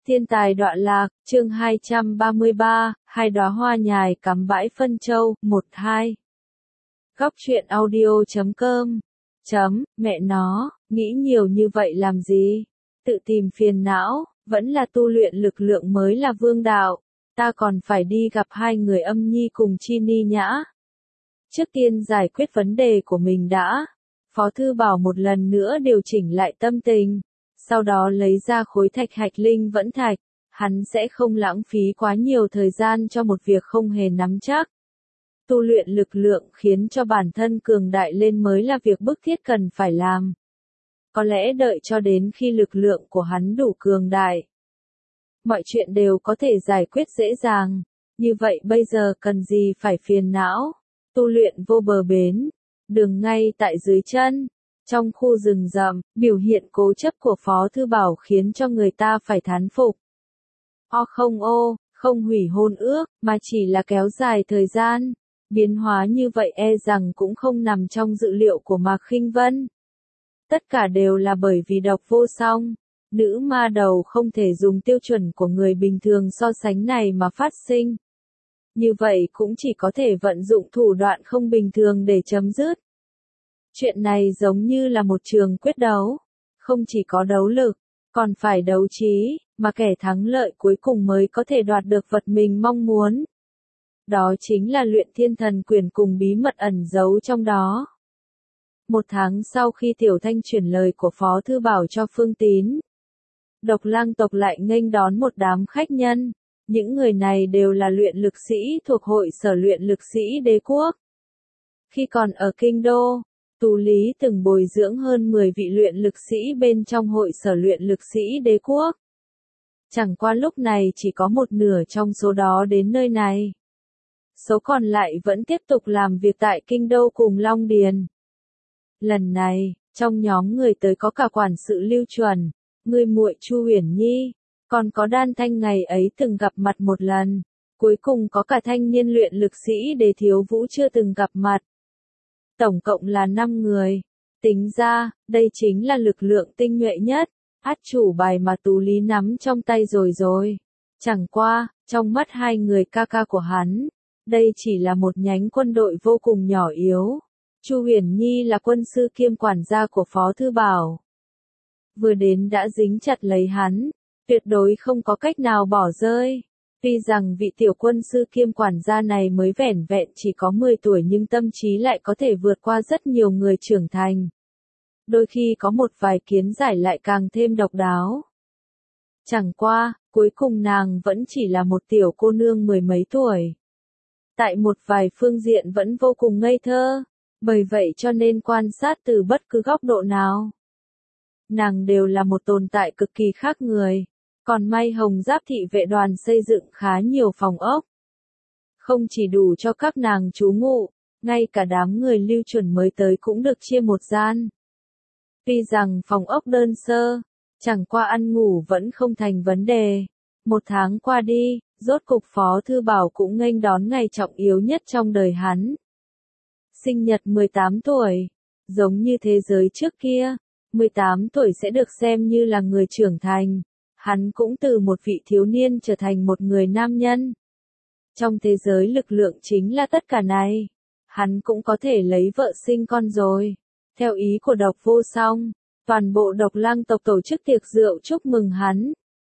Thiên tài đọa lạc, chương 233, hai đóa hoa nhài cắm bãi phân châu, 1-2. Góc truyện audio.com. Mẹ nó, nghĩ nhiều như vậy làm gì? Tự tìm phiền não, vẫn là tu luyện lực lượng mới là vương đạo. Ta còn phải đi gặp hai người Âm Nhi cùng Chi Ni Nhã. Trước tiên giải quyết vấn đề của mình đã. Phó Thư Bảo một lần nữa điều chỉnh lại tâm tình. Sau đó lấy ra khối thạch hạch linh vẫn thạch, hắn sẽ không lãng phí quá nhiều thời gian cho một việc không hề nắm chắc. Tu luyện lực lượng khiến cho bản thân cường đại lên mới là việc bức thiết cần phải làm. Có lẽ đợi cho đến khi lực lượng của hắn đủ cường đại, mọi chuyện đều có thể giải quyết dễ dàng. Như vậy bây giờ cần gì phải phiền não, tu luyện vô bờ bến, đường ngay tại dưới chân. Trong khu rừng rậm, biểu hiện cố chấp của Phó Thư Bảo khiến cho người ta phải thán phục. Không hủy hôn ước, mà chỉ là kéo dài thời gian. Biến hóa như vậy e rằng cũng không nằm trong dự liệu của Mạc Khinh Vân. Tất cả đều là bởi vì độc vô song. Nữ ma đầu không thể dùng tiêu chuẩn của người bình thường so sánh này mà phát sinh. Như vậy cũng chỉ có thể vận dụng thủ đoạn không bình thường để chấm dứt. Chuyện này giống như là một trường quyết đấu, không chỉ có đấu lực, còn phải đấu trí, mà kẻ thắng lợi cuối cùng mới có thể đoạt được vật mình mong muốn. Đó chính là luyện thiên thần quyền cùng bí mật ẩn giấu trong đó. 1 tháng sau khi Tiểu Thanh chuyển lời của Phó Thư Bảo cho Phương Tín, Độc Lang tộc lại nghênh đón một đám khách nhân. Những người này đều là luyện lực sĩ thuộc hội sở luyện lực sĩ đế quốc. Khi còn ở Kinh Đô, Tú Lý từng bồi dưỡng hơn 10 vị luyện lực sĩ bên trong hội sở luyện lực sĩ đế quốc. Chẳng qua lúc này chỉ có một nửa trong số đó đến nơi này. Số còn lại vẫn tiếp tục làm việc tại Kinh Đô cùng Long Điền. Lần này, trong nhóm người tới có cả quản sự Lưu Chuẩn, người muội Chu Huyền Nhi, còn có Đan Thanh ngày ấy từng gặp mặt một lần, cuối cùng có cả thanh niên luyện lực sĩ Đế Thiếu Vũ chưa từng gặp mặt. Tổng cộng là 5 người. Tính ra, đây chính là lực lượng tinh nhuệ nhất, át chủ bài mà Tú Lý nắm trong tay rồi. Chẳng qua, trong mắt hai người ca ca của hắn, đây chỉ là một nhánh quân đội vô cùng nhỏ yếu. Chu Huyền Nhi là quân sư kiêm quản gia của Phó Thư Bảo. Vừa đến đã dính chặt lấy hắn, tuyệt đối không có cách nào bỏ rơi. Tuy rằng vị tiểu quân sư kiêm quản gia này mới vẻn vẹn chỉ có 10 tuổi nhưng tâm trí lại có thể vượt qua rất nhiều người trưởng thành. Đôi khi có một vài kiến giải lại càng thêm độc đáo. Chẳng qua, cuối cùng nàng vẫn chỉ là một tiểu cô nương 10 mấy tuổi. Tại một vài phương diện vẫn vô cùng ngây thơ, bởi vậy cho nên quan sát từ bất cứ góc độ nào, nàng đều là một tồn tại cực kỳ khác người. Còn may Hồng Giáp thị vệ đoàn xây dựng khá nhiều phòng ốc. Không chỉ đủ cho các nàng trú ngụ, ngay cả đám người Lưu Chuẩn mới tới cũng được chia một gian. Tuy rằng phòng ốc đơn sơ, chẳng qua ăn ngủ vẫn không thành vấn đề. 1 tháng qua đi, rốt cục Phó Thư Bảo cũng nghênh đón ngày trọng yếu nhất trong đời hắn. Sinh nhật 18 tuổi, giống như thế giới trước kia, 18 tuổi sẽ được xem như là người trưởng thành. Hắn cũng từ một vị thiếu niên trở thành một người nam nhân. Trong thế giới lực lượng chính là tất cả này. Hắn cũng có thể lấy vợ sinh con rồi. Theo ý của Độc Vô Song, toàn bộ Độc Lang tộc tổ chức tiệc rượu chúc mừng hắn.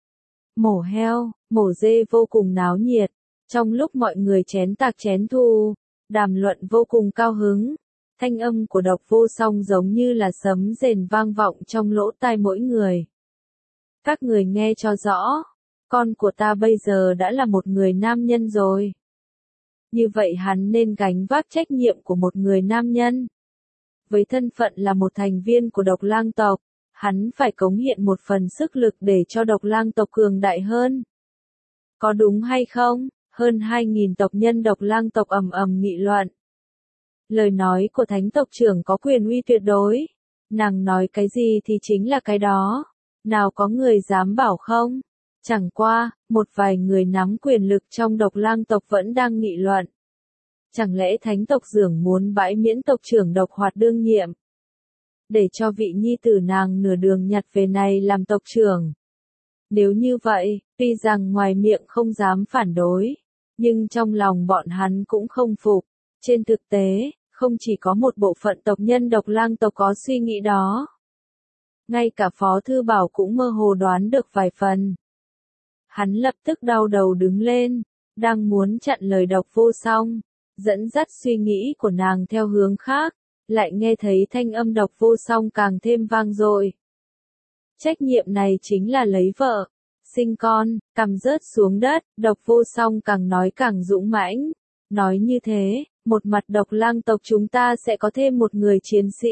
Mổ heo, mổ dê vô cùng náo nhiệt. Trong lúc mọi người chén tạc chén thu, đàm luận vô cùng cao hứng. Thanh âm của Độc Vô Song giống như là sấm rền vang vọng trong lỗ tai mỗi người. Các người nghe cho rõ, con của ta bây giờ đã là một người nam nhân rồi. Như vậy hắn nên gánh vác trách nhiệm của một người nam nhân. Với thân phận là một thành viên của Độc Lang tộc, hắn phải cống hiến một phần sức lực để cho Độc Lang tộc cường đại hơn. Có đúng hay không? Hơn 2.000 tộc nhân Độc Lang tộc ầm ầm nghị luận. Lời nói của thánh tộc trưởng có quyền uy tuyệt đối. Nàng nói cái gì thì chính là cái đó. Nào có người dám bảo không? Chẳng qua, một vài người nắm quyền lực trong Độc Lang tộc vẫn đang nghị luận. Chẳng lẽ thánh tộc trưởng muốn bãi miễn tộc trưởng Độc Hoạt đương nhiệm? Để cho vị nhi tử nàng nửa đường nhặt về này làm tộc trưởng. Nếu như vậy, tuy rằng ngoài miệng không dám phản đối, nhưng trong lòng bọn hắn cũng không phục. Trên thực tế, không chỉ có một bộ phận tộc nhân Độc Lang tộc có suy nghĩ đó. Ngay cả Phó Thư Bảo cũng mơ hồ đoán được vài phần. Hắn lập tức đau đầu đứng lên, đang muốn chặn lời Độc Vô Song, dẫn dắt suy nghĩ của nàng theo hướng khác, lại nghe thấy thanh âm Độc Vô Song càng thêm vang dội. Trách nhiệm này chính là lấy vợ, sinh con, cằm rớt xuống đất, Độc Vô Song càng nói càng dũng mãnh. Nói như thế, một mặt Độc Lang tộc chúng ta sẽ có thêm một người chiến sĩ.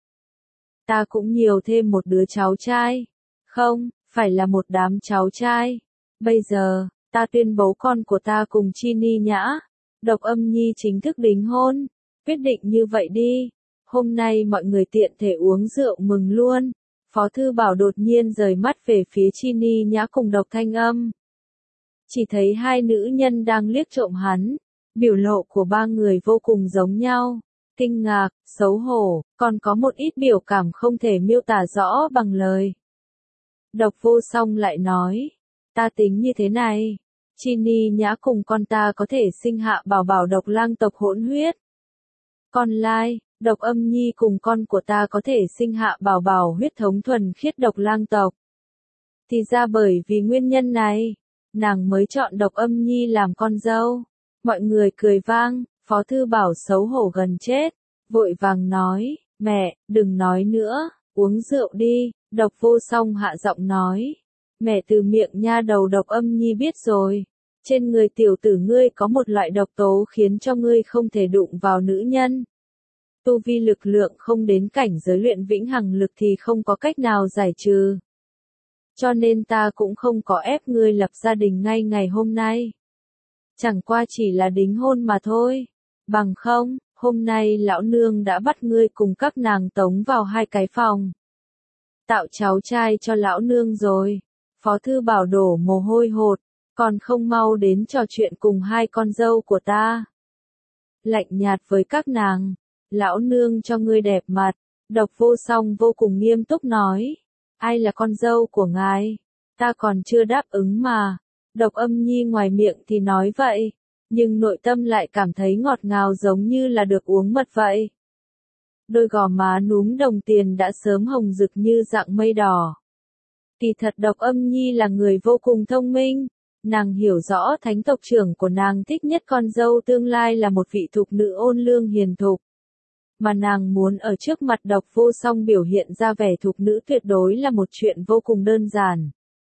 Ta cũng nhiều thêm một đứa cháu trai. Không, phải là một đám cháu trai. Bây giờ, ta tuyên bố con của ta cùng Chi Ni Nhã, Độc Âm Nhi chính thức đính hôn. Quyết định như vậy đi. Hôm nay mọi người tiện thể uống rượu mừng luôn. Phó Thư Bảo đột nhiên rời mắt về phía Chi Ni Nhã cùng Độc Thanh Âm. Chỉ thấy hai nữ nhân đang liếc trộm hắn. Biểu lộ của ba người vô cùng giống nhau. Kinh ngạc, xấu hổ, còn có một ít biểu cảm không thể miêu tả rõ bằng lời. Độc Vô Song lại nói, ta tính như thế này, Chi Ni Nhã cùng con ta có thể sinh hạ bảo bảo Độc Lang tộc hỗn huyết. Còn lai, Độc Âm Nhi cùng con của ta có thể sinh hạ bảo bảo huyết thống thuần khiết Độc Lang tộc. Thì ra bởi vì nguyên nhân này, nàng mới chọn Độc Âm Nhi làm con dâu. Mọi người cười vang. Phó Thư Bảo xấu hổ gần chết, vội vàng nói, mẹ, đừng nói nữa, uống rượu đi. Độc Vô Song hạ giọng nói, mẹ từ miệng nha đầu Độc Âm Nhi biết rồi, trên người tiểu tử ngươi có một loại độc tố khiến cho ngươi không thể đụng vào nữ nhân. Tu vi lực lượng không đến cảnh giới luyện vĩnh hằng lực thì không có cách nào giải trừ. Cho nên ta cũng không có ép ngươi lập gia đình ngay ngày hôm nay. Chẳng qua chỉ là đính hôn mà thôi. Bằng không, hôm nay lão nương đã bắt ngươi cùng các nàng tống vào hai cái phòng. Tạo cháu trai cho lão nương rồi. Phó Thư Bảo đổ mồ hôi hột, còn không mau đến trò chuyện cùng hai con dâu của ta. Lạnh nhạt với các nàng, lão nương cho ngươi đẹp mặt. Độc Vô Song vô cùng nghiêm túc nói, ai là con dâu của ngài? Ta còn chưa đáp ứng mà. Độc Âm Nhi ngoài miệng thì nói vậy, nhưng nội tâm lại cảm thấy ngọt ngào giống như là được uống mật vậy. Đôi gò má núm đồng tiền đã sớm hồng rực như dạng mây đỏ. Kỳ thật Độc Âm Nhi là người vô cùng thông minh, nàng hiểu rõ thánh tộc trưởng của nàng thích nhất con dâu tương lai là một vị thục nữ ôn lương hiền thục. Mà nàng muốn ở trước mặt Độc Vô Song biểu hiện ra vẻ thục nữ tuyệt đối là một chuyện vô cùng đơn giản.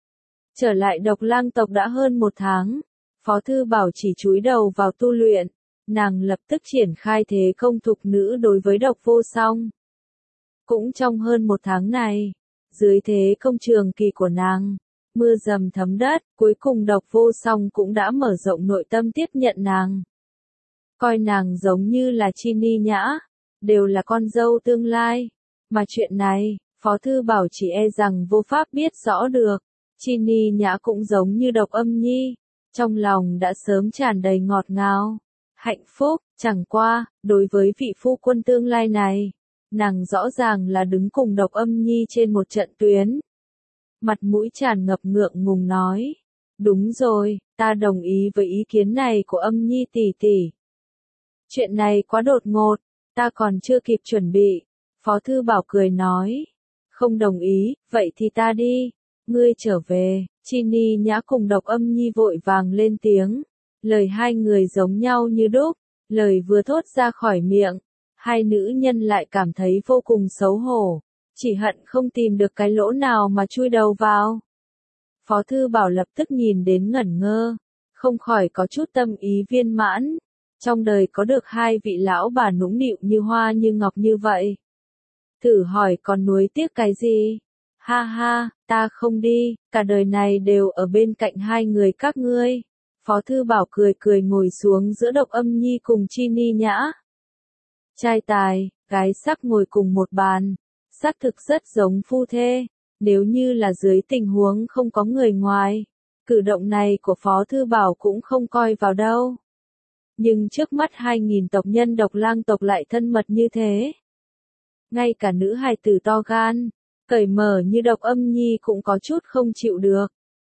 Trở lại Độc Lang tộc đã hơn một tháng, Phó Thư Bảo chỉ chúi đầu vào tu luyện, nàng lập tức triển khai thế công thục nữ đối với Độc Vô Song. Cũng trong hơn một tháng này, dưới thế công trường kỳ của nàng, mưa dầm thấm đất, cuối cùng Độc Vô Song cũng đã mở rộng nội tâm tiếp nhận nàng. Coi nàng giống như là Chi Ni Nhã, đều là con dâu tương lai, mà chuyện này, Phó Thư Bảo chỉ e rằng vô pháp biết rõ được. Chi Ni Nhã cũng giống như Độc Âm Nhi, trong lòng đã sớm tràn đầy ngọt ngào, hạnh phúc, chẳng qua, đối với vị phu quân tương lai này, nàng rõ ràng là đứng cùng Độc Âm Nhi trên một trận tuyến. Mặt mũi tràn ngập ngượng ngùng nói, đúng rồi, ta đồng ý với ý kiến này của Âm Nhi tỷ tỷ. Chuyện này quá đột ngột, ta còn chưa kịp chuẩn bị. Phó Thư Bảo cười nói, không đồng ý, vậy thì ta đi. Ngươi trở về. Chi Ni Nhã cùng Độc Âm Nhi vội vàng lên tiếng. Lời hai người giống nhau như đúc. Lời vừa thốt ra khỏi miệng, hai nữ nhân lại cảm thấy vô cùng xấu hổ. Chỉ hận không tìm được cái lỗ nào mà chui đầu vào. Phó Thư Bảo lập tức nhìn đến ngẩn ngơ, không khỏi có chút tâm ý viên mãn. Trong đời có được hai vị lão bà nũng nịu như hoa như ngọc như vậy. Thử hỏi còn nuối tiếc cái gì? Ha ha, ta không đi, cả đời này đều ở bên cạnh hai người các ngươi. Phó Thư Bảo cười cười ngồi xuống giữa Độc Âm Nhi cùng Chi Ni Nhã. Trai tài, gái sắc ngồi cùng một bàn, xác thực rất giống phu thê, nếu như là dưới tình huống không có người ngoài, cử động này của Phó Thư Bảo cũng không coi vào đâu. Nhưng trước mắt 2.000 tộc nhân Độc Lang tộc lại thân mật như thế. Ngay cả nữ hài tử to gan, cởi mở như Độc Âm Nhi cũng có chút không chịu được.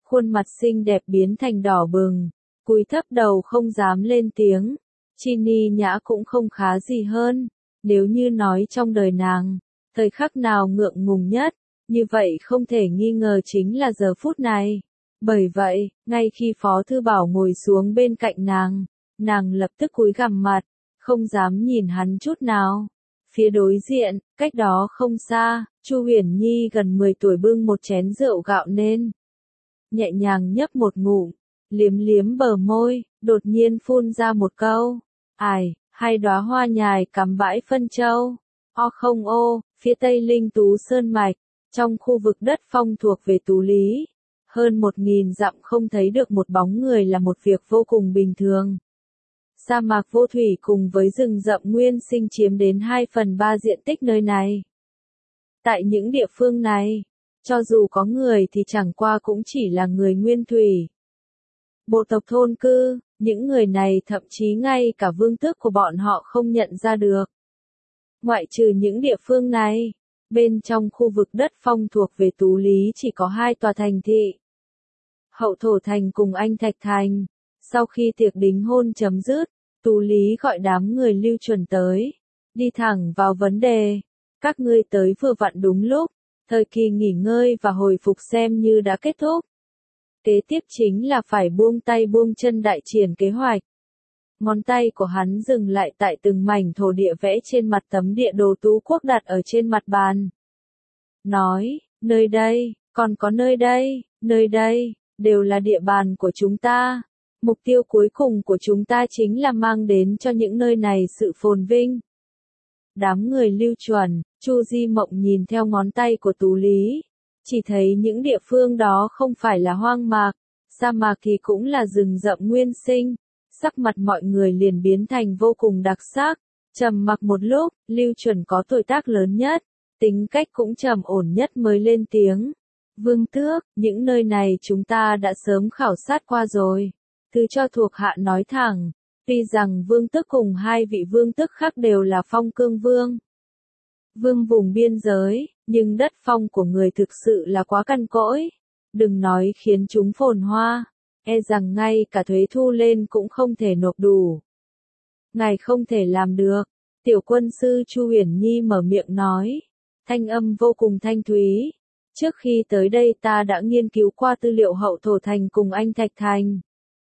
khuôn mặt xinh đẹp biến thành đỏ bừng, cúi thấp đầu không dám lên tiếng. Chi Ni Nhã cũng không khá gì hơn, nếu như nói trong đời nàng, thời khắc nào ngượng ngùng nhất, như vậy không thể nghi ngờ chính là giờ phút này. Bởi vậy, ngay khi Phó Thư Bảo ngồi xuống bên cạnh nàng lập tức cúi gằm mặt, không dám nhìn hắn chút nào. Phía đối diện, cách đó không xa, Chu Huyền Nhi gần 10 tuổi bưng một chén rượu gạo nên. Nhẹ nhàng nhấp một ngụm, liếm liếm bờ môi, đột nhiên phun ra một câu. Ai, hai đóa hoa nhài cắm bãi phân châu. O không ô, phía tây Linh Tú Sơn Mạch, trong khu vực đất phong thuộc về Tú Lý. Hơn 1000 dặm không thấy được một bóng người là một việc vô cùng bình thường. Sa mạc vô thủy cùng với rừng rậm nguyên sinh chiếm đến 2/3 diện tích nơi này. Tại những địa phương này, cho dù có người thì chẳng qua cũng chỉ là người nguyên thủy. Bộ tộc thôn cư, những người này thậm chí ngay cả vương tước của bọn họ không nhận ra được. Ngoại trừ những địa phương này, bên trong khu vực đất phong thuộc về Tú Lý chỉ có 2 tòa thành thị. Hậu Thổ Thành cùng Anh Thạch Thành. Sau khi tiệc đính hôn chấm dứt, Tú Lý gọi đám người Lưu Chuẩn tới. Đi thẳng vào vấn đề. Các ngươi tới vừa vặn đúng lúc, thời kỳ nghỉ ngơi và hồi phục xem như đã kết thúc. Kế tiếp chính là phải buông tay buông chân đại triển kế hoạch. Ngón tay của hắn dừng lại tại từng mảnh thổ địa vẽ trên mặt tấm địa đồ Tú Quốc đặt ở trên mặt bàn. Nói, nơi đây, còn có nơi đây, đều là địa bàn của chúng ta. Mục tiêu cuối cùng của chúng ta chính là mang đến cho những nơi này sự phồn vinh. Đám người Lưu Chuẩn, Chu Di Mộng nhìn theo ngón tay của Tú Lý. Chỉ thấy những địa phương đó không phải là hoang mạc, sa mạc thì cũng là rừng rậm nguyên sinh. Sắc mặt mọi người liền biến thành vô cùng đặc sắc. Trầm mặc một lúc, Lưu Chuẩn có tuổi tác lớn nhất, tính cách cũng trầm ổn nhất mới lên tiếng. Vương Tước, những nơi này chúng ta đã sớm khảo sát qua rồi. Thứ cho thuộc hạ nói thẳng, tuy rằng Vương Tước cùng 2 vị Vương Tước khác đều là Phong Cương Vương. Vương vùng biên giới, nhưng đất phong của người thực sự là quá căn cỗi. Đừng nói khiến chúng phồn hoa, e rằng ngay cả thuế thu lên cũng không thể nộp đủ. Ngài không thể làm được. Tiểu quân sư Chu Huyền Nhi mở miệng nói, thanh âm vô cùng thanh thúy. Trước khi tới đây ta đã nghiên cứu qua tư liệu Hậu Thổ Thành cùng Anh Thạch Thành.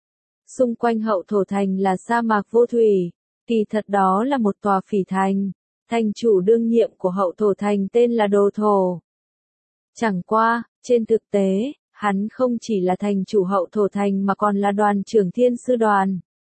Xung quanh Hậu Thổ Thành là sa mạc vô thủy, kỳ thật đó là một tòa phỉ thành. Thành chủ đương nhiệm của Hậu Thổ Thành tên là Đồ Thổ. Chẳng qua, trên thực tế, hắn không chỉ là thành chủ Hậu Thổ Thành mà còn là đoàn trưởng Thiên Sư Đoàn.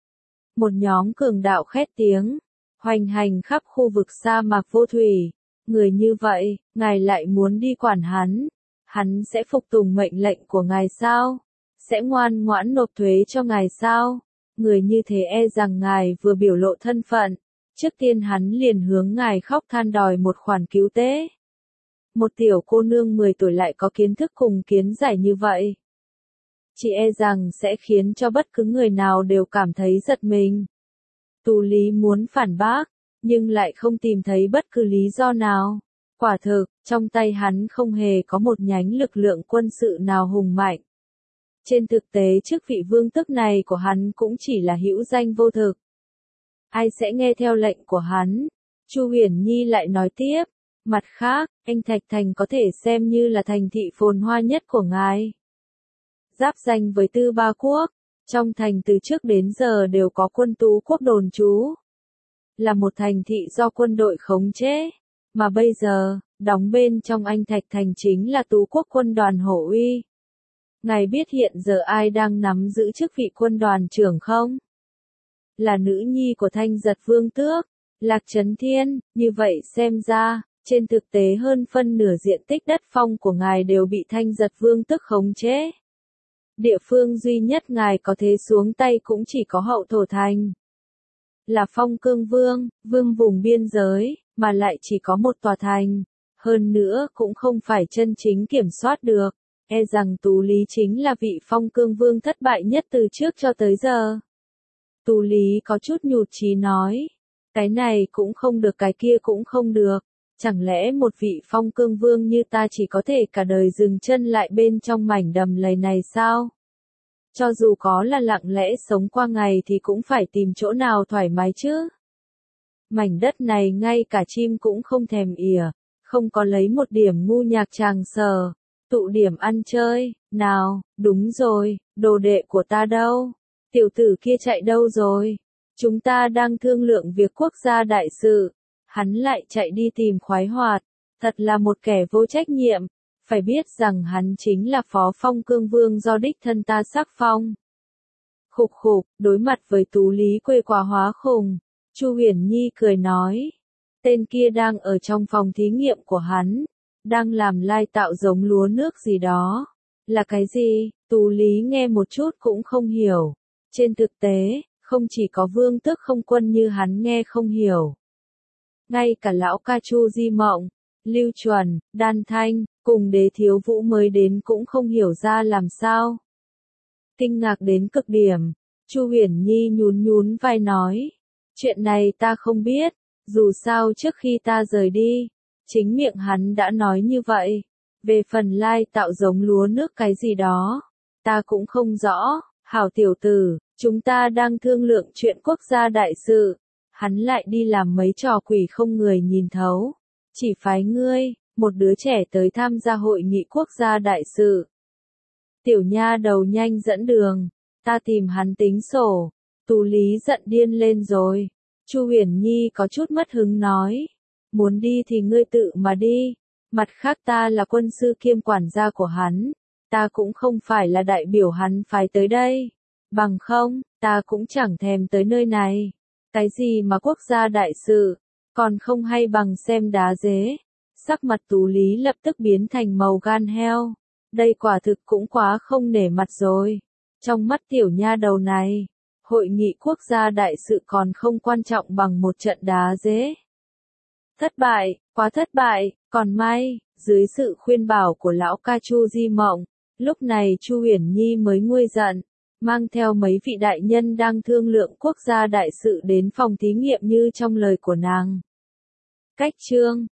Một nhóm cường đạo khét tiếng, hoành hành khắp khu vực sa mạc vô thủy. Người như vậy, ngài lại muốn đi quản hắn? Hắn sẽ phục tùng mệnh lệnh của ngài sao? Sẽ ngoan ngoãn nộp thuế cho ngài sao? Người như thế e rằng ngài vừa biểu lộ thân phận. Trước tiên hắn liền hướng ngài khóc than đòi một khoản cứu tế. Một tiểu cô nương 10 tuổi lại có kiến thức cùng kiến giải như vậy. Chỉ e rằng sẽ khiến cho bất cứ người nào đều cảm thấy giật mình. Tú Lý muốn phản bác, nhưng lại không tìm thấy bất cứ lý do nào. Quả thực, trong tay hắn không hề có một nhánh lực lượng quân sự nào hùng mạnh. Trên thực tế chức vị vương tước này của hắn cũng chỉ là hữu danh vô thực. Ai sẽ nghe theo lệnh của hắn? Chu Huyền Nhi lại nói tiếp. Mặt khác, Anh Thạch Thành có thể xem như là thành thị phồn hoa nhất của ngài. Giáp danh với Tư Ba Quốc, trong thành từ trước đến giờ đều có quân Tú Quốc đồn trú. Là một thành thị do quân đội khống chế, mà bây giờ, đóng bên trong Anh Thạch Thành chính là Tú Quốc quân đoàn Hổ Uy. Ngài biết hiện giờ ai đang nắm giữ chức vị quân đoàn trưởng không? Là nữ nhi của Thanh Giật Vương Tước, Lạc Trấn Thiên. Như vậy xem ra, trên thực tế hơn phân nửa diện tích đất phong của ngài đều bị Thanh Giật Vương Tước khống chế. Địa phương duy nhất ngài có thể xuống tay cũng chỉ có Hậu Thổ Thành. Là Phong Cương Vương, vương vùng biên giới, mà lại chỉ có một tòa thành. Hơn nữa cũng không phải chân chính kiểm soát được. E rằng Tú Lý chính là vị Phong Cương Vương thất bại nhất từ trước cho tới giờ. Tú Lý có chút nhụt chí nói. Cái này cũng không được cái kia cũng không được. Chẳng lẽ một vị phong cương vương như ta chỉ có thể cả đời dừng chân lại bên trong mảnh đầm lầy này sao? Cho dù có là lặng lẽ sống qua ngày thì cũng phải tìm chỗ nào thoải mái chứ. Mảnh đất này ngay cả chim cũng không thèm ỉa, không có lấy một điểm ngu nhạc tràng sờ, tụ điểm ăn chơi, nào, đúng rồi, đồ đệ của ta đâu? Tiểu tử kia chạy đâu rồi? Chúng ta đang thương lượng việc quốc gia đại sự, hắn lại chạy đi tìm khoái hoạt, thật là một kẻ vô trách nhiệm, phải biết rằng hắn chính là phó phong cương vương do đích thân ta sắc phong. Khục khục, đối mặt với Tú Lý quê quá hóa khùng, Chu Huyền Nhi cười nói, tên kia đang ở trong phòng thí nghiệm của hắn, đang làm lai tạo giống lúa nước gì đó. Là cái gì? Tú Lý nghe một chút cũng không hiểu. Trên thực tế, không chỉ có vương tước không quân như hắn nghe không hiểu. Ngay cả lão ca Chu Di Mộng, Lưu Chuẩn, Đan Thanh, cùng Đế Thiếu Vũ mới đến cũng không hiểu ra làm sao. Kinh ngạc đến cực điểm, Chu Huyền Nhi nhún nhún vai nói, chuyện này ta không biết, dù sao trước khi ta rời đi, chính miệng hắn đã nói như vậy. Về phần lai tạo giống lúa nước cái gì đó, ta cũng không rõ. Hảo tiểu tử, chúng ta đang thương lượng chuyện quốc gia đại sự, hắn lại đi làm mấy trò quỷ không người nhìn thấu, chỉ phái ngươi, một đứa trẻ tới tham gia hội nghị quốc gia đại sự. Tiểu nha đầu nhanh dẫn đường, ta tìm hắn tính sổ. Tú Lý giận điên lên rồi. Chu Huyền Nhi có chút mất hứng nói, muốn đi thì ngươi tự mà đi, mặt khác ta là quân sư kiêm quản gia của hắn, ta cũng không phải là đại biểu hắn phái tới đây, bằng không, ta cũng chẳng thèm tới nơi này. Cái gì mà quốc gia đại sự, còn không hay bằng xem đá dế. Sắc mặt Tú Lý lập tức biến thành màu gan heo, đây quả thực cũng quá không nể mặt rồi. Trong mắt tiểu nha đầu này, hội nghị quốc gia đại sự còn không quan trọng bằng một trận đá dế. Thất bại, quá thất bại, còn may, dưới sự khuyên bảo của lão ca Chu Di Mộng, lúc này Chu Huyền Nhi mới nguôi giận, mang theo mấy vị đại nhân đang thương lượng quốc gia đại sự đến phòng thí nghiệm như trong lời của nàng. Cách chương